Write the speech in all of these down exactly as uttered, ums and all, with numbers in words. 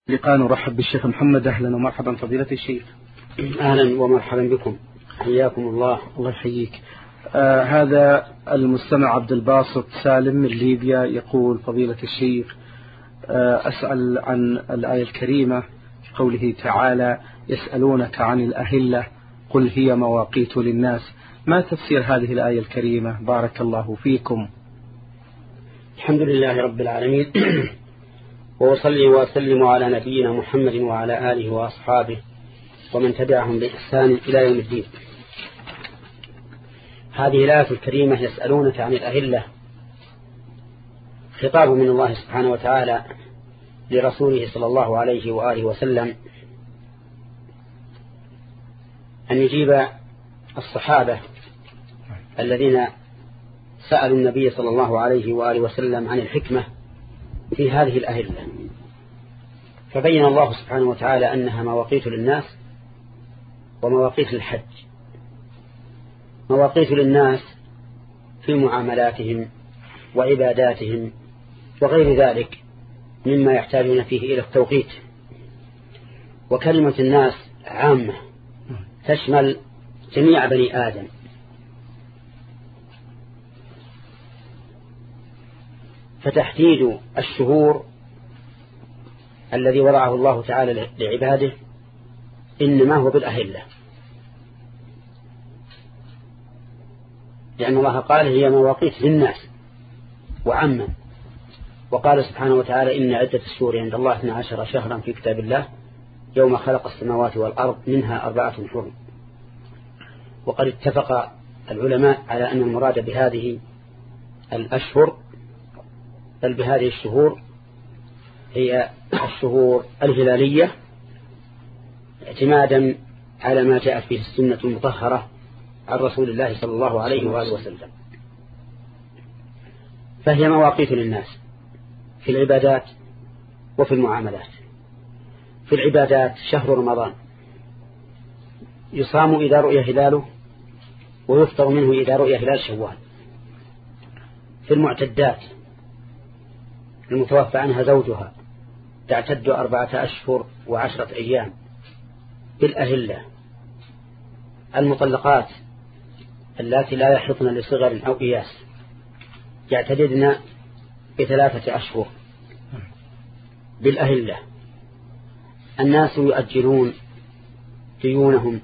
لقاء نرحب بالشيخ محمد. أهلا ومرحبا فضيلة الشيخ. أهلا ومرحبا بكم، حياكم الله. الله يحييك. آه هذا المستمع عبد الباسط سالم من ليبيا يقول: فضيلة الشيخ، آه أسأل عن الآية الكريمة قوله تعالى: يسألونك عن الأهلة قل هي مواقيت للناس، ما تفسير هذه الآية الكريمة؟ بارك الله فيكم. الحمد لله رب العالمين وأصلي وأسلم على نبينا محمد وعلى آله وأصحابه ومن تبعهم بإحسان إلى يوم الدين. هذه الآية الكريمة يسألونك عن الأهلة، خطاب من الله سبحانه وتعالى لرسوله صلى الله عليه وآله وسلم أن يجيب الصحابة الذين سألوا النبي صلى الله عليه وآله وسلم عن الحكمة في هذه الأهلة، فبين الله سبحانه وتعالى أنها مواقيت للناس ومواقيت للحج. مواقيت للناس في معاملاتهم وعباداتهم وغير ذلك مما يحتاجون فيه إلى التوقيت. وكلمة الناس عامة تشمل جميع بني آدم، فتحديد الشهور الذي وضعه الله تعالى لعباده إنما هو بالأهلة، لأن الله قال هي مواقيت للناس وعما. وقال سبحانه وتعالى: إن عدة الشهور عند الله اثنا عشر شهرا في كتاب الله يوم خلق السماوات والأرض منها أربعة حرم. وقد اتفق العلماء على أن المراد بهذه الأشهر بل بهذه الشهور هي الشهور الهلالية، اعتمادا على ما جاءت فيه السنة المطهرة عن رسول الله صلى الله عليه وآله وسلم. فهي مواقيت للناس في العبادات وفي المعاملات. في العبادات شهر رمضان يصام إذا رؤي هلاله ويفطر منه إذا رؤي هلال شوال. في المعتدات المتوفى عنها زوجها تعتد أربعة أشهر وعشرة أيام بالأهلة. المطلقات التي لا يحضن لصغر أو إياس يعتددن بثلاثة أشهر بالأهلة. الناس يؤجلون ديونهم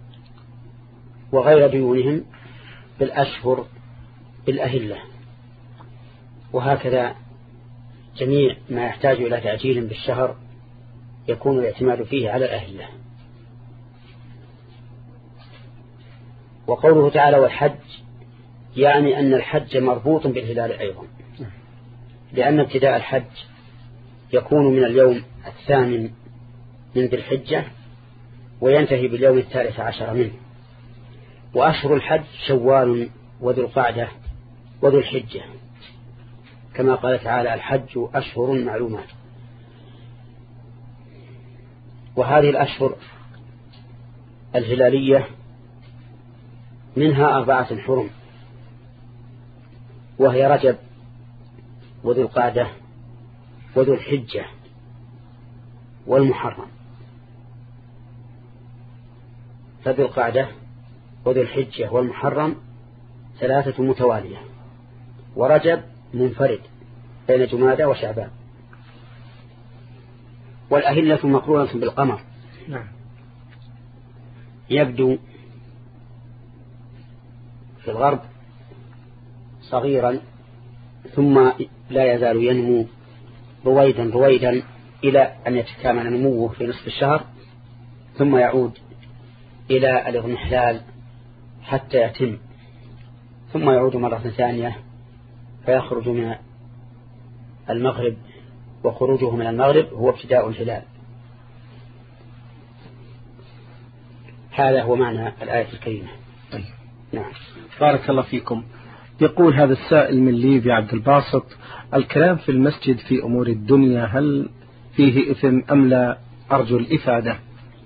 وغير ديونهم بالأشهر بالأهلة. وهكذا جميع ما يحتاج إلى تعجيل بالشهر يكون الاعتماد فيه على الأهلة. وقوله تعالى والحج يعني أن الحج مربوط بالهلال أيضا، لأن ابتداء الحج يكون من اليوم الثامن من ذي الحجة وينتهي باليوم الثالث عشر منه. وأشهر الحج شوال وذو القعدة وذو الحجة، كما قال تعالى: الحج أشهر معلومات. وهذه الأشهر الهلالية منها أربعة حرم، وهي رجب وذو القعدة وذو الحجة والمحرم. فذو القعدة وذو الحجة والمحرم ثلاثة متوالية، ورجب منفرد بين جمادى وشعبان. والأهلة مقرونة بالقمر، يبدو في الغرب صغيرا ثم لا يزال ينمو رويدا رويدا إلى أن يتكامل نموه في نصف الشهر، ثم يعود إلى الاضمحلال حتى يتم، ثم يعود مرة ثانية فيخرج من المغرب، وخروجه من المغرب هو ابتداء الهلال. هذا هو معنى الآية الكريمة. طيب. نعم. بارك الله فيكم. يقول هذا السائل من ليبيا عبد الباسط: الكلام في المسجد في أمور الدنيا هل فيه إثم أم لا؟ أرجو الإفادة.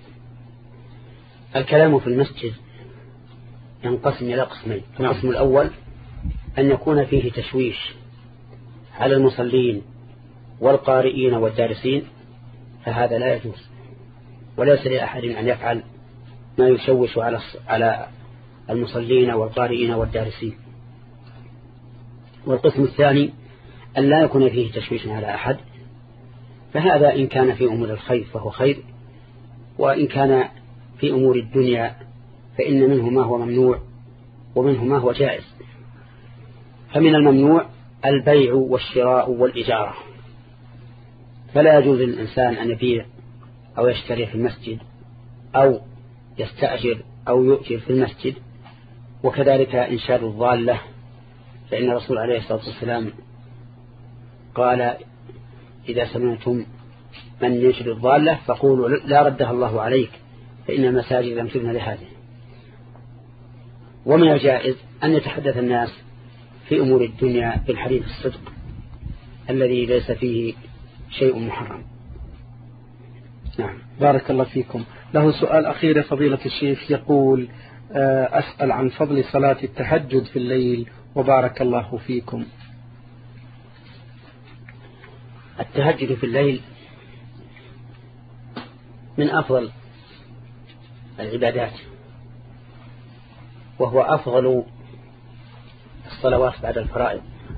الكلام في المسجد ينقسم إلى قسمين. القسم الأول أن يكون فيه تشويش على المصلين والقارئين والدارسين، فهذا لا يجوز، وليس لأحد أن يفعل ما يشوش على على المصلين والقارئين والدارسين. والقسم الثاني أن لا يكون فيه تشويش على أحد، فهذا إن كان في أمور الخير فهو خير، وإن كان في أمور الدنيا فإن منه ما هو ممنوع ومنه ما هو جائز. فمن الممنوع البيع والشراء والإجارة، فلا يجوز للإنسان أن يبيع أو يشتري في المسجد أو يستأجر أو يؤجر في المسجد. وكذلك إنشاد الضالة، فإن الرسول عليه الصلاة والسلام قال إذا سمعتم من ينشد الضالة فقولوا لا ردها الله عليك فإن المساجد لم تبنى لهذه. ومن الجائز أن يتحدث الناس في أمور الدنيا بالحديث الصدق الذي ليس فيه شيء محرم. نعم، بارك الله فيكم. له سؤال أخير فضيلة الشيخ، يقول أسأل عن فضل صلاة التهجد في الليل وبارك الله فيكم. التهجد في الليل من أفضل العبادات، وهو أفضل الصلوات بعد الفرائض،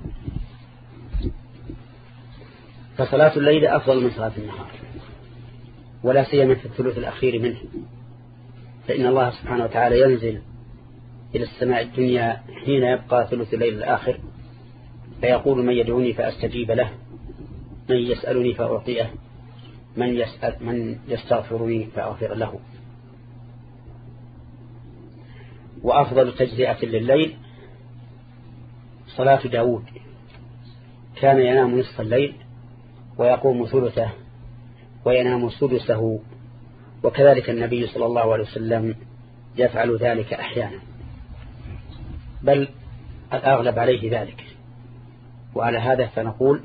فصلاة الليل أفضل من صلاة النهار، ولا سيما في الثلث الأخير منه، فإن الله سبحانه وتعالى ينزل إلى السماء الدنيا حين يبقى ثلث الليل الآخر، فيقول من يدعوني فأستجيب له، من يسألني فأعطيه، من يسأل من يستغفرني فأغفر له. وأفضل تجزئة لليل صلاة داود، كان ينام نصف الليل ويقوم ثلثه وينام سدسه، وكذلك النبي صلى الله عليه وسلم يفعل ذلك أحيانا، بل الأغلب عليه ذلك. وعلى هذا فنقول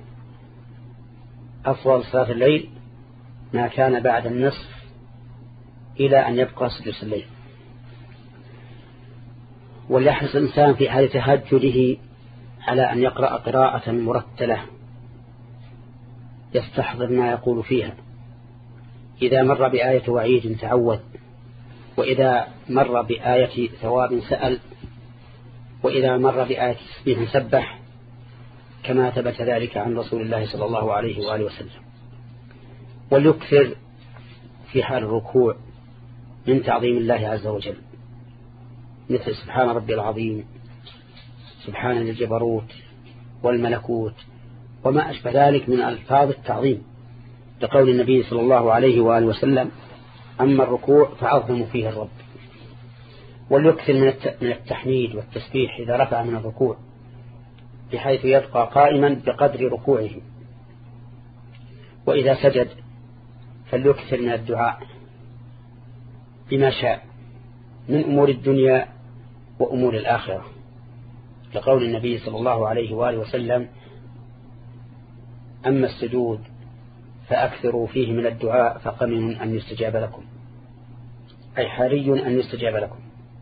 أفضل صلاة الليل ما كان بعد النصف إلى أن يبقى سدس الليل. وليحرص الإنسان في حال تهجده على أن يقرأ قراءة مرتلة يستحضر ما يقول فيها، إذا مر بآية وعيد تعوذ، وإذا مر بآية ثواب سأل، وإذا مر بآية تسبيح سبح، كما ثبت ذلك عن رسول الله صلى الله عليه وآله وسلم. وليكثر في حال الركوع من تعظيم الله عز وجل، مثل سبحان ربي العظيم، سبحان الجبروت والملكوت وما أشبه ذلك من ألفاظ التعظيم، لقول النبي صلى الله عليه وآله وسلم أما الركوع فعظموا فيه الرب. وليكثر من التحميد والتسبيح إذا رفع من الركوع، بحيث يبقى قائما بقدر ركوعه. وإذا سجد فليكثر من الدعاء بما شاء من أمور الدنيا وأمور الآخرة، لقول النبي صلى الله عليه وآله وسلم أما السجود فأكثروا فيه من الدعاء فقمن أن يستجاب لكم، أي حري أن يستجاب لكم.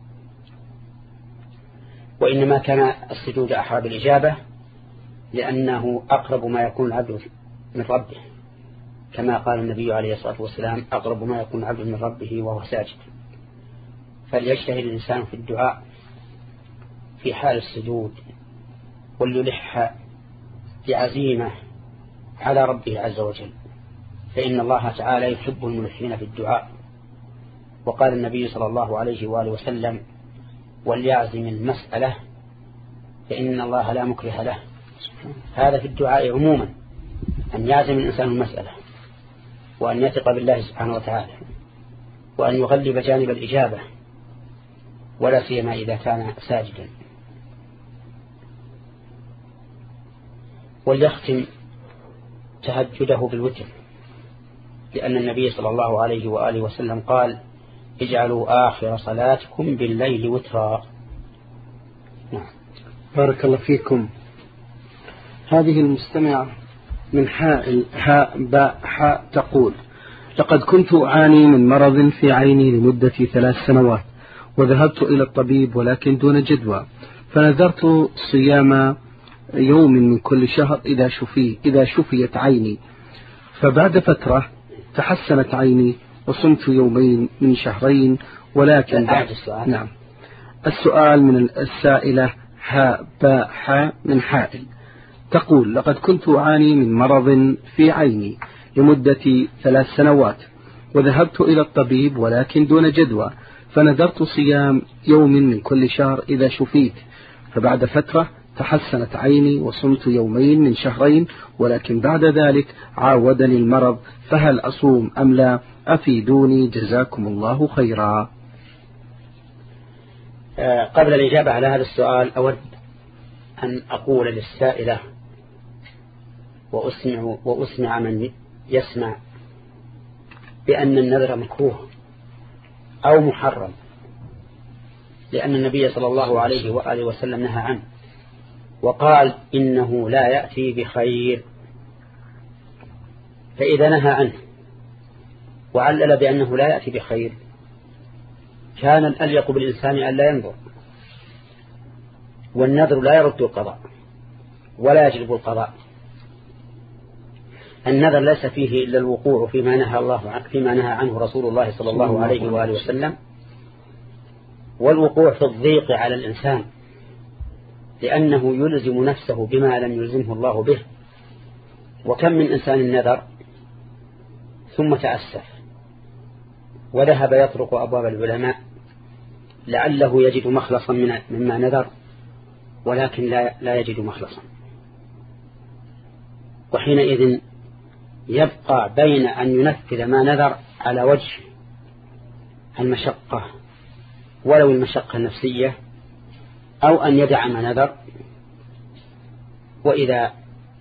وإنما كان السجود أحرى بالإجابة لأنه أقرب ما يكون العبد من ربه، كما قال النبي عليه الصلاة والسلام أقرب ما يكون العبد من ربه وهو ساجد. فليجتهد الإنسان في الدعاء في حال السجود، وليلح بعزيمة على ربه عز وجل، فإن الله تعالى يحب الملحين في الدعاء. وقال النبي صلى الله عليه وآله وسلم وليعزم المسألة فإن الله لا مكره له. هذا في الدعاء عموما، أن يعزم الإنسان المسألة، وأن يثق بالله سبحانه وتعالى، وأن يغلب جانب الإجابة، ولا سيما إذا كان ساجدا. وليختم تهجده بالوتر، لأن النبي صلى الله عليه وآله وسلم قال اجعلوا آخر صلاتكم بالليل وترا. نعم. بارك الله فيكم. هذه المستمعة من حاء حاء باء حاء تقول لقد كنت أعاني من مرض في عيني لمدة ثلاث سنوات، وذهبت إلى الطبيب ولكن دون جدوى، فنذرت صيام يوم من كل شهر إذا شفي إذا شفيت عيني. فبعد فترة تحسنت عيني وصمت يومين من شهرين ولكن بعد السؤال. نعم. السؤال من السائلة هاء باء حاء من حائل، تقول: لقد كنت أعاني من مرض في عيني لمدة ثلاث سنوات، وذهبت إلى الطبيب ولكن دون جدوى، فنذرت صيام يوم من كل شهر إذا شفيت، فبعد فترة تحسنت عيني وصمت يومين من شهرين، ولكن بعد ذلك عاودني المرض، فهل أصوم أم لا؟ أفيدوني جزاكم الله خيرا. قبل الإجابة على هذا السؤال أود أن أقول للسائلة وأسمع, وأسمع من يسمع بأن النذر مكروه أو محرم، لأن النبي صلى الله عليه وآله وسلم نهى عنه وقال إنه لا يأتي بخير. فإذا نهى عنه وعلل بأنه لا يأتي بخير، كان الأليق بالإنسان أن لا ينظر، والنذر لا يرد القضاء ولا يجلب القضاء. النذر ليس فيه إلا الوقوع فيما نهى الله عنه فيما نهى عنه رسول الله صلى الله عليه وآله وسلم، والوقوع في الضيق على الإنسان لأنه يلزم نفسه بما لم يلزمه الله به. وكم من إنسان نذر ثم تأسف وذهب يطرق أبواب العلماء لعله يجد مخلصا مما نذر، ولكن لا لا يجد مخلصا، وحينئذ يبقى بين أن ينفذ ما نذر على وجه المشقة ولو المشقة النفسية، أو أن يدع ما نذر، وإذا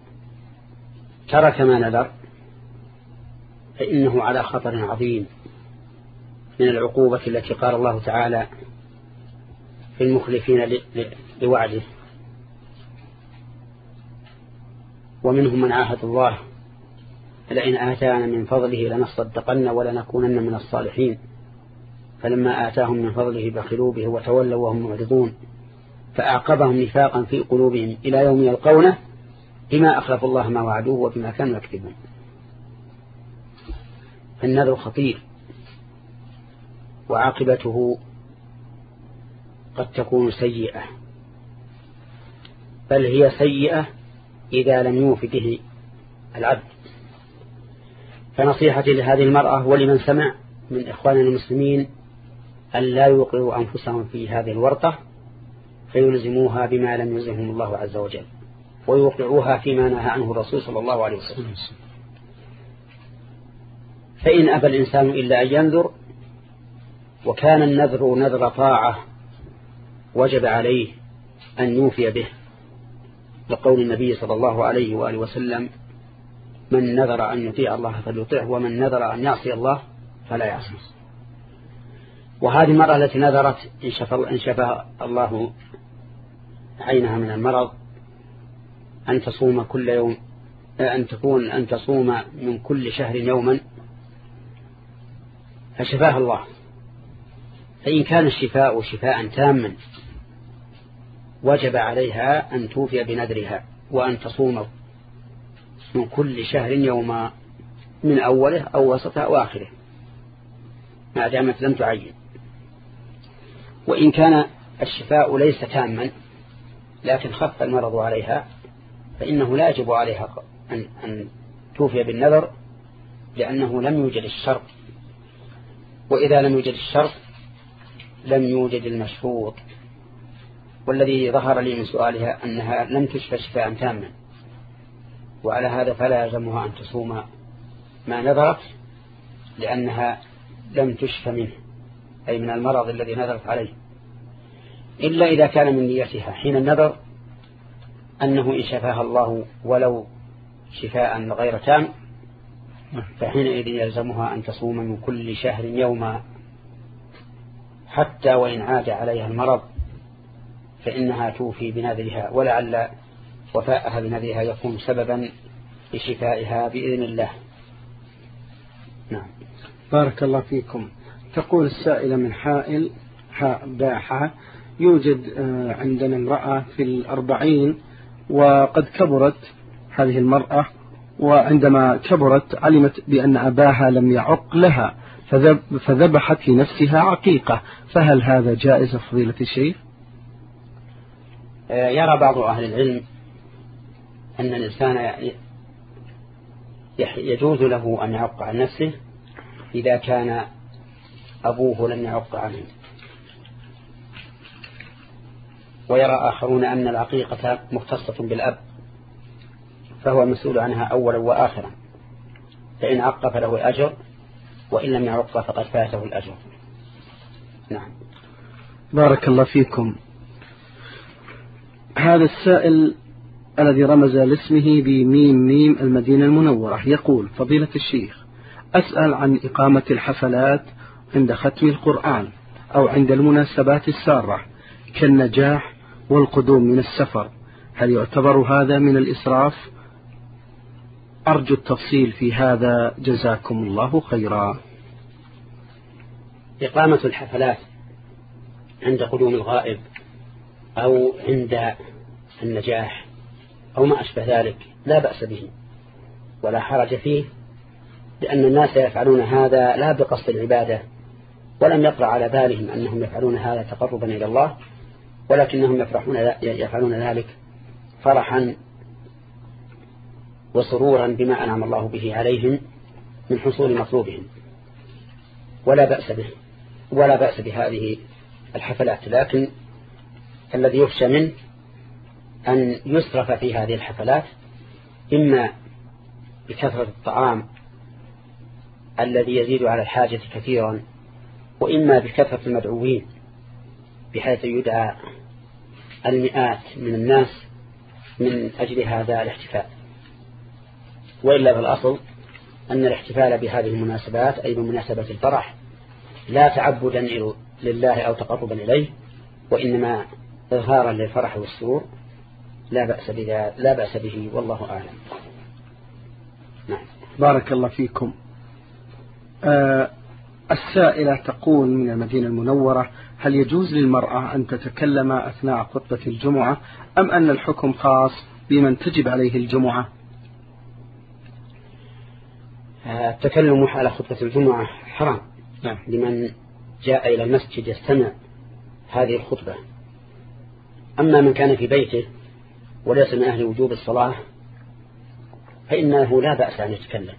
ترك ما نذر فإنه على خطر عظيم من العقوبة التي قال الله تعالى في المخلفين لوعده: ومنهم من عاهد الله لئن آتانا من فضله لنصدقن ولنكونن من الصالحين، فلما آتاهم من فضله بخلوا به وتولوا وهم معرضون، فأعقبهم نفاقا في قلوبهم إلى يوم يلقونه بما أخلفوا الله ما وعدوه وبما كانوا يكذبون. فالنذر خطير وعاقبته قد تكون سيئة، بل هي سيئة إذا لم يوف به العبد. فنصيحتي لهذه المرأة ولمن سمع من إخواننا المسلمين أن لا يوقعوا أنفسهم في هذه الورطة فيلزموها بما لم يلزمهم الله عز وجل، ويوقعوها فيما نهى عنه الرسول صلى الله عليه وسلم. فإن أبى الإنسان إلا أن ينذر، وكان النذر نذر طاعة وجب عليه أن يوفي به، لقول النبي صلى الله عليه وآله وسلم: من نذر أن يطيع الله فليطيعه، ومن نذر أن يعصي الله فلا يعصي. وهذه المرأة التي نذرت إن شفى الله عينها من المرض أن تصوم كل يوم، أن تكون أن تصوم من كل شهر يوما، فشفاها الله. فإن كان الشفاء شفاء تاما وجب عليها أن توفي بنذرها وأن تصوم من كل شهر يوما، من أوله أو وسطه أو آخره، ما دامت لم تعين. وإن كان الشفاء ليس تاما لكن خف المرض عليها فإنه لا يجب عليها أن, أن توفي بالنذر، لأنه لم يوجد الشرط، وإذا لم يوجد الشرط لم يوجد المشروط. والذي ظهر لي من سؤالها أنها لم تشفى شفاء تاما، وعلى هذا فلا يلزمها أن تصوم ما نذرت، لأنها لم تشفى منه، أي من المرض الذي نذرت عليه، إلا إذا كان من نيتها حين النذر أنه إن شفاها الله ولو شفاء غير تام فحينئذ يلزمها أن تصوم من كل شهر يوما، حتى وإن عاد عليها المرض فإنها توفي بنذرها، ولعل وفاءها بنذرها يكون سببا لشفائها بإذن الله. نعم. بارك الله فيكم. تقول السائلة من حائل حاء باحة: يوجد عندنا امرأة في الأربعين وقد كبرت هذه المرأة وعندما كبرت علمت بأن أباها لم يعق لها فذبحت لنفسها عقيقة، فهل هذا جائز فضيلة الشيخ؟ يرى بعض أهل العلم أن الإنسان يجوز له أن يعق عن نفسه إذا كان أبوه لم يعق عنه، ويرى آخرون أن العقيقة مختصة بالأب فهو المسؤول عنها أولا وآخرا، فإن عق فله الأجر وإن لم يعق فقد فاته الأجر. نعم. بارك الله فيكم. هذا السائل الذي رمز لاسمه بميم ميم المدينة المنورة يقول: فضيلة الشيخ، أسأل عن إقامة الحفلات عند ختم القرآن أو عند المناسبات السارة كالنجاح والقدوم من السفر، هل يعتبر هذا من الإسراف؟ أرجو التفصيل في هذا جزاكم الله خيرا. إقامة الحفلات عند قدوم الغائب أو عند النجاح أو ما أشبه ذلك لا بأس به ولا حرج فيه، لأن الناس يفعلون هذا لا بقصد العبادة، ولم يطرأ على بالهم أنهم يفعلون هذا تقربا إلى الله، ولكنهم يفرحون يفعلون ذلك فرحا وسرورا بما أنعم الله به عليهم من حصول مطلوبهم، ولا بأس به ولا بأس بهذه الحفلات. لكن الذي يخشى منه أن يسرف في هذه الحفلات، إما بكثرة الطعام الذي يزيد على الحاجة كثيرا، وإما بكثرة المدعوين بحيث يدعى المئات من الناس من أجل هذا الاحتفال. وإلا بالأصل أن الاحتفال بهذه المناسبات أي بمناسبة الفرح لا تعبدا لله أو تقربا إليه، وإنما إظهارا للفرح والسرور، لا بأس به لا بأس به والله أعلم. نعم. بارك الله فيكم. آه السائلة تقول من المدينة المنورة: هل يجوز للمرأة أن تتكلم أثناء خطبة الجمعة أم أن الحكم خاص بمن تجب عليه الجمعة؟ التكلم على خطبة الجمعة حرام نعم. لمن جاء إلى المسجد يستمع هذه الخطبة. أما من كان في بيته وليس من أهل وجوب الصلاة فإنه لا بأس أن يتكلم.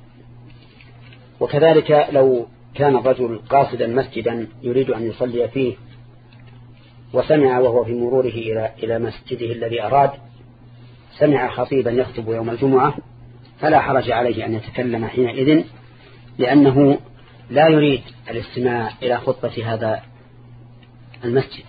وكذلك لو كان الرجل قاصدا مسجدا يريد أن يصلي فيه وسمع وهو في مروره إلى إلى مسجده الذي أراد سمع خطيبا يخطب يوم الجمعة فلا حرج عليه أن يتكلم حينئذ، لأنه لا يريد الاستماع إلى خطبة هذا المسجد.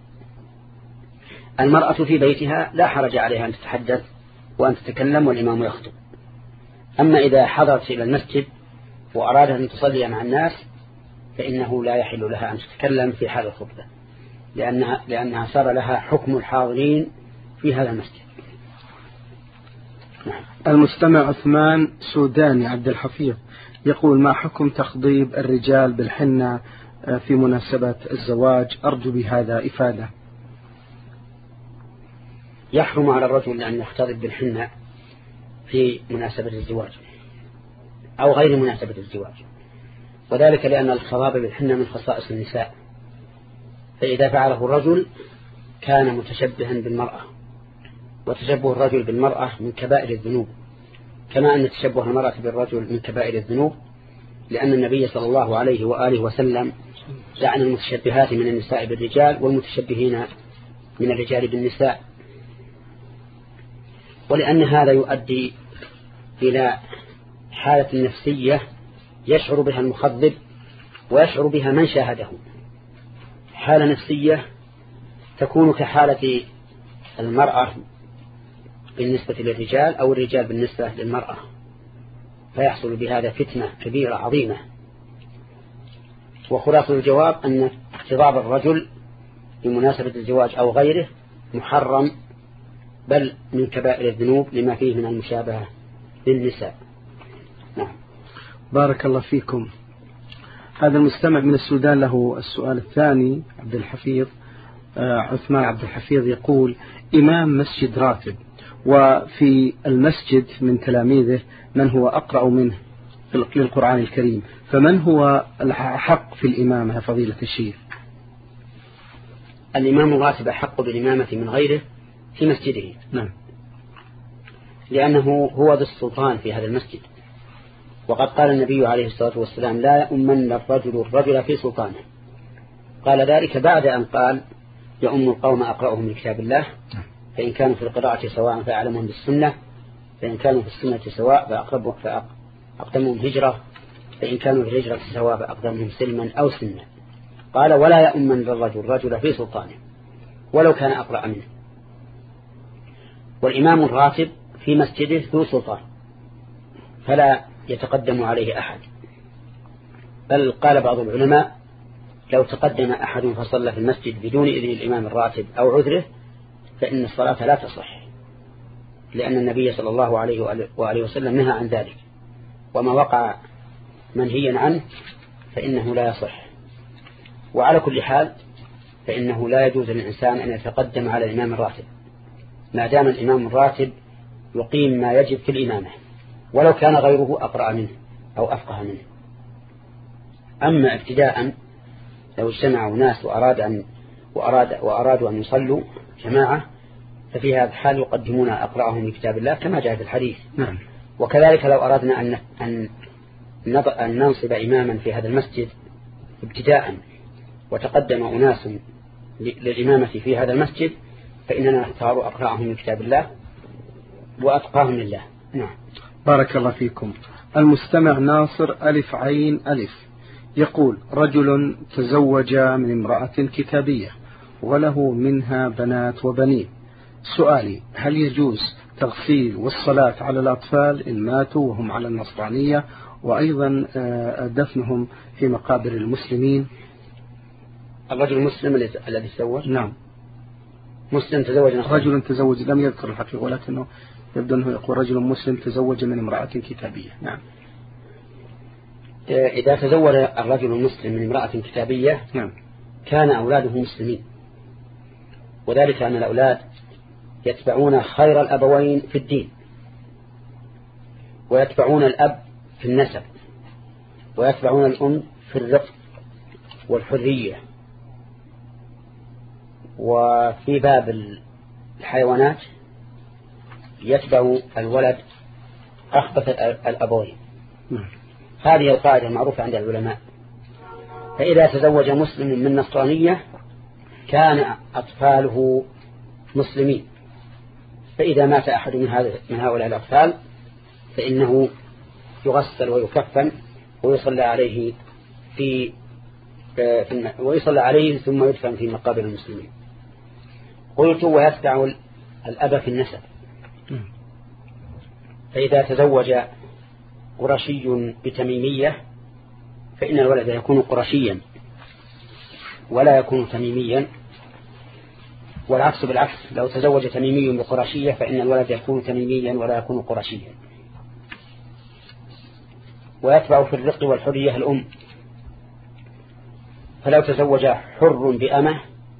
المرأة في بيتها لا حرج عليها أن تتحدث وأن تتكلم والإمام يخطب. أما إذا حضرت إلى المسجد وأرادت أن تصلي مع الناس فإنه لا يحل لها أن تتكلم في حال الخطبة، لأنها, لأنها صار لها حكم الحاضرين في هذا المسجد. نعم. المستمع عثمان سوداني عبد الحفيظ يقول: ما حكم تخضيب الرجال بالحنة في مناسبة الزواج؟ أرجو بهذا إفادة. يحرم على الرجل أن يختضب بالحنة في مناسبة الزواج أو غير مناسبة الزواج، وذلك لأن الخضاب بالحنة من خصائص النساء، فإذا فعله الرجل كان متشبها بالمرأة، وتشبه الرجل بالمرأة من كبائر الذنوب، كما أن تشبه المرأة بالرجل من كبائر الذنوب، لأن النبي صلى الله عليه وآله وسلم لعن المتشبهات من النساء بالرجال والمتشبهين من الرجال بالنساء، ولأن هذا يؤدي إلى حالة نفسية يشعر بها المخضب ويشعر بها من شاهده، حالة نفسية تكون كحالة المرأة بالنسبة للرجال أو الرجال بالنسبة للمرأة، فيحصل بهذا فتنة كبيرة عظيمة. وخلاصة الجواب أن اختضاب الرجل بمناسبة الزواج أو غيره محرم، بل من كبائر الذنوب لما فيه من المشابهة للنساء. نعم. بارك الله فيكم. هذا المستمع من السودان له السؤال الثاني عبد الحفيظ آه عثمان عبد الحفيظ يقول: إمام مسجد راتب وفي المسجد من تلاميذه من هو أقرأ منه للقرآن الكريم، فمن هو الحق في الإمامة فضيلة الشيخ؟ الإمام الراتب أحق بالإمامة من غيره في مسجده. نعم. لأنه هو ذو السلطان في هذا المسجد، وقد قال النبي عليه الصلاة والسلام لا يؤمن الرجل الرجل في سلطانه. قال ذلك بعد أن قال يؤم القوم أقرأهم من كتاب الله، فإن كانوا في القراءة سواء فأعلمهم بالسنة، فإن كانوا في السنة سواء فأقدمهم هجرة، فإن كانوا في الهجرة سواء فأقدمهم سلما أو سنة. قال ولا يؤمن الرجل الرجل في سلطانه ولو كان أقرأ منه. والإمام الراتب في مسجده ذو سلطان فلا يتقدم عليه أحد، بل قال بعض العلماء لو تقدم أحد فصلى في المسجد بدون إذن الإمام الراتب أو عذره فإن الصلاة لا تصح، لأن النبي صلى الله عليه وآله وسلم نهى عن ذلك، وما وقع منهيا عنه فإنه لا يصح. وعلى كل حال فإنه لا يجوز للإنسان أن يتقدم على الإمام الراتب ما دام الإمام الراتب يقيم ما يجب في الإمامة ولو كان غيره أقرأ منه أو أفقه منه. أما ابتداء لو اجتمعوا ناس وأراد أن وأراد وأرادوا أن يصلوا جماعة ففي هذا الحال يقدمون أقرأهم لكتاب الله كما جاء في الحديث. نعم. وكذلك لو أردنا أن أن أن ننصب إماما في هذا المسجد ابتداء وتقدم أناس للإمامة في هذا المسجد فإننا نختار أقرأهم لكتاب الله وأتقاهم لله. نعم. بارك الله فيكم. المستمع ناصر ألف عين ألف يقول رجل تزوج من امرأة كتابية وله منها بنات وبنين، سؤالي هل يجوز تغسيل والصلاة على الأطفال إن ماتوا وهم على النصرانية، وأيضا دفنهم في مقابر المسلمين؟ الرجل المسلم الذي تزوج؟ نعم. مسلم تزوج رجل تزوج، لم يذكر الحقيقة ولكنه يبدو أنه يقول رجل مسلم تزوج من امرأة كتابية. نعم. إذا تزوج الرجل المسلم من امرأة كتابية نعم. كان أولاده مسلمين، وذلك أن الأولاد يتبعون خير الأبوين في الدين، ويتبعون الأب في النسب، ويتبعون الأم في الرفق والحرية. وفي باب الحيوانات يتبع الولد أخبث الأبوين. هذه القاعدة المعروفة عند العلماء. فإذا تزوج مسلم من نصرانية كان أطفاله مسلمين، فإذا مات أحد من هذا من هؤلاء الأطفال فإنه يغسل ويكفن ويصلى عليه في ويصلى عليه ثم يدفن في مقابر المسلمين. قلت ويتبع الأب في النسب. فإذا تزوج قرشي بتميمية فإن الولد يكون قرشيا ولا يكون تميميا، والعكس بالعكس، لو تزوج تميمي بقرشية فإن الولد يكون تميميا ولا يكون قرشيا. ويتبع في الرق والحرية الأم، فلو تزوج حر بأمة،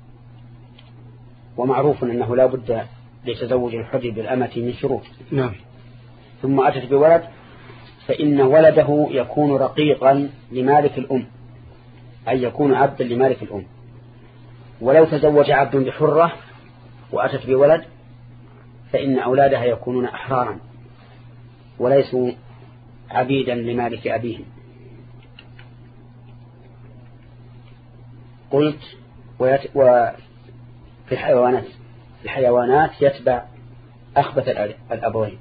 ومعروف أنه لا بد لتزوج الحر بالأمة من شروط، نعم، ثم أتت بولد فإن ولده يكون رقيقا لمالك الأم، أي يكون عبدا لمالك الأم. ولو تزوج عبد بحرة وأتت بولد فإن أولادها يكونون أحرارا وليسوا عبيدا لمالك أبيهم. قلت ويت... وفي الحيوانات الحيوانات يتبع أخبث الأبوين،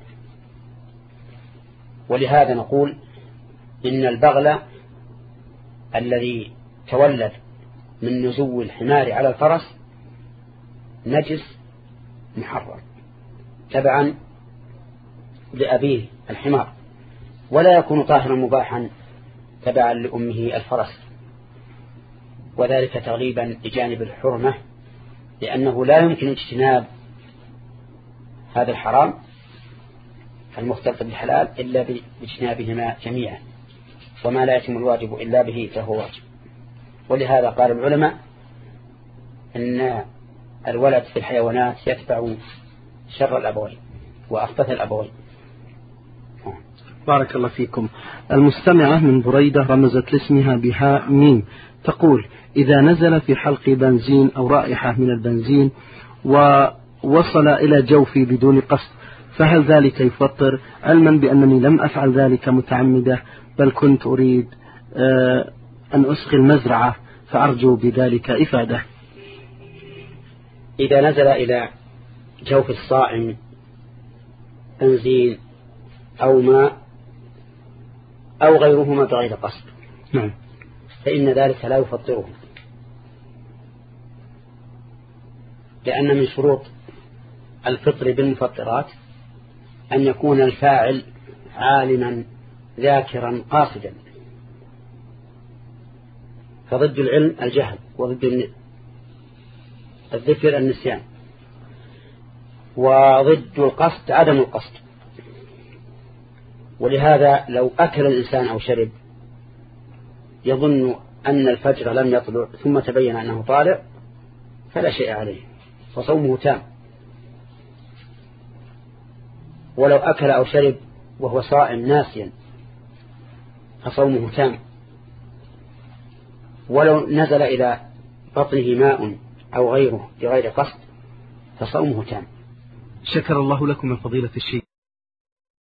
ولهذا نقول إن البغل الذي تولد من نزو الحمار على الفرس نجس محرم تبعا لأبيه الحمار، ولا يكون طاهرا مباحا تبعا لأمه الفرس، وذلك تغليبا لجانب الحرمة، لأنه لا يمكن اجتناب هذا الحرام المختلط بالحلال إلا باجتنابهما جميعا، وما لا يتم الواجب إلا به فهو واجب. ولهذا قال العلماء أن الولد في الحيوانات يتبع شر الأبوين. وأخبث الأبوين. بارك الله فيكم. المستمعة من بريدة رمزت لاسمها بهاء ميم تقول: إذا نزل في حلق بنزين أو رائحة من البنزين ووصل إلى جوفي بدون قصد فهل ذلك يفطر، علما بأنني لم أفعل ذلك متعمدة بل كنت أريد أن أسقي المزرعة فأرجو بذلك إفادة؟ إذا نزل إلى جوف الصائم بنزين أو ماء أو غيرهما بغير قصد نعم. فإن ذلك لا يفطره، لأن من شروط الفطر بالمفطرات أن يكون الفاعل عالما ذاكرا قاصدا، فضد العلم الجهل وضد الذكر النسيان، وضد القصد عدم القصد. ولهذا لو أكل الإنسان أو شرب يظن أن الفجر لم يطلع ثم تبين أنه طالع فلا شيء عليه فصومه تام. ولو أكل أو شرب وهو صائم ناسيا فصومه تام. ولو نزل إلى بطنه ماء أو غيره بغير قصد فصومه تام. شكر الله لكم من فضيلة الشيخ.